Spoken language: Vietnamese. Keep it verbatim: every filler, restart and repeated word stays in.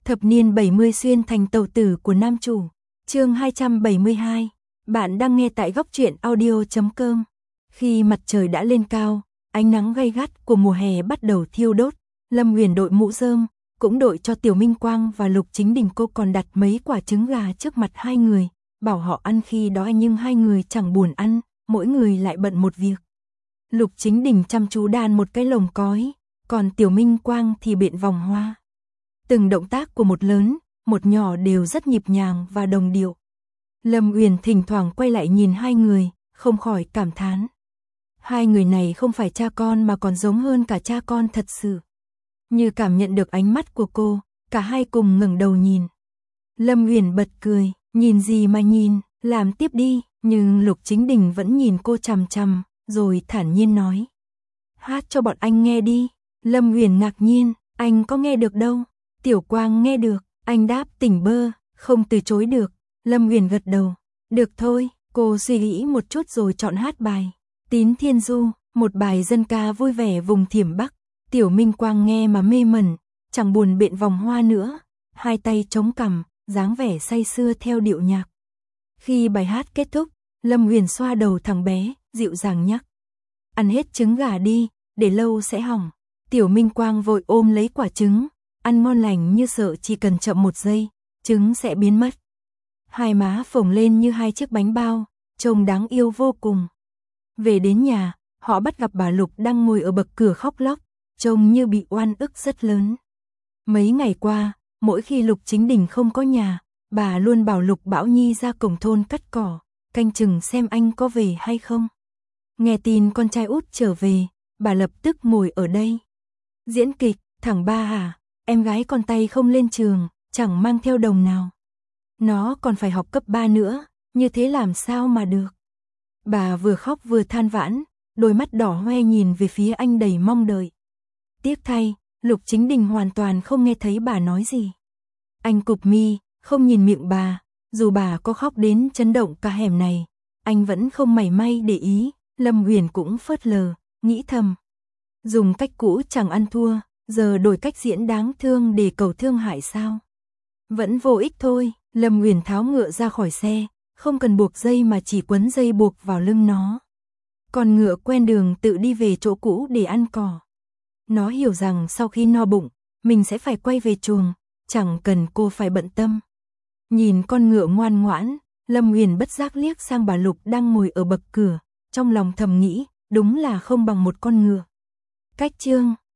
Thập niên bảy mươi xuyên thành tàu tử của nam chủ. Chương hai trăm bảy mươi hai. Bạn đang nghe tại góc truyện audio chấm com. Khi mặt trời đã lên cao, ánh nắng gay gắt của mùa hè bắt đầu thiêu đốt. Lâm Huyền đội mũ rơm, cũng đội cho Tiểu Minh Quang và Lục Chính Đình. Cô còn đặt mấy quả trứng gà trước mặt hai người, bảo họ ăn khi đói, nhưng hai người chẳng buồn ăn, mỗi người lại bận một việc. Lục Chính Đình chăm chú đan một cái lồng cói, còn Tiểu Minh Quang thì biện vòng hoa. Từng động tác của một lớn, một nhỏ đều rất nhịp nhàng và đồng điệu. Lâm Uyển thỉnh thoảng quay lại nhìn hai người, không khỏi cảm thán. Hai người này không phải cha con mà còn giống hơn cả cha con thật sự. Như cảm nhận được ánh mắt của cô, cả hai cùng ngẩng đầu nhìn. Lâm Uyển bật cười, nhìn gì mà nhìn, làm tiếp đi, nhưng Lục Chính Đình vẫn nhìn cô chằm chằm, rồi thản nhiên nói. Hát cho bọn anh nghe đi. Lâm Uyển ngạc nhiên, anh có nghe được đâu. Tiểu Quang nghe được, anh đáp tỉnh bơ, không từ chối được. Lâm Uyển gật đầu, được thôi. Cô suy nghĩ một chút rồi chọn hát bài Tín Thiên Du, một bài dân ca vui vẻ vùng Thiểm Bắc. Tiểu Minh Quang nghe mà mê mẩn, chẳng buồn biện vòng hoa nữa, hai tay chống cằm, dáng vẻ say sưa theo điệu nhạc. Khi bài hát kết thúc, Lâm Uyển xoa đầu thằng bé, dịu dàng nhắc. Ăn hết trứng gà đi, để lâu sẽ hỏng. Tiểu Minh Quang vội ôm lấy quả trứng, ăn ngon lành như sợ chỉ cần chậm một giây, trứng sẽ biến mất. Hai má phồng lên như hai chiếc bánh bao, trông đáng yêu vô cùng. Về đến nhà, họ bắt gặp bà Lục đang ngồi ở bậc cửa khóc lóc, trông như bị oan ức rất lớn. Mấy ngày qua, mỗi khi Lục Chính Đình không có nhà, bà luôn bảo Lục Bảo Nhi ra cổng thôn cắt cỏ, canh chừng xem anh có về hay không. Nghe tin con trai út trở về, bà lập tức ngồi ở đây. Diễn kịch, thằng ba à, em gái con tay không lên trường, chẳng mang theo đồng nào. Nó còn phải học cấp ba nữa, như thế làm sao mà được. Bà vừa khóc vừa than vãn, đôi mắt đỏ hoe nhìn về phía anh đầy mong đợi. Tiếc thay, Lục Chính Đình hoàn toàn không nghe thấy bà nói gì. Anh cụp mi, không nhìn miệng bà, dù bà có khóc đến chấn động cả hẻm này, anh vẫn không mảy may để ý. Lâm Uyển cũng phớt lờ, nghĩ thầm. Dùng cách cũ chẳng ăn thua, giờ đổi cách diễn đáng thương để cầu thương hại sao? Vẫn vô ích thôi. Lâm Uyển tháo ngựa ra khỏi xe, không cần buộc dây mà chỉ quấn dây buộc vào lưng nó. Còn ngựa quen đường tự đi về chỗ cũ để ăn cỏ. Nó hiểu rằng sau khi no bụng, mình sẽ phải quay về chuồng, chẳng cần cô phải bận tâm. Nhìn con ngựa ngoan ngoãn, Lâm Uyển bất giác liếc sang bà Lục đang ngồi ở bậc cửa, trong lòng thầm nghĩ, đúng là không bằng một con ngựa. Cách chương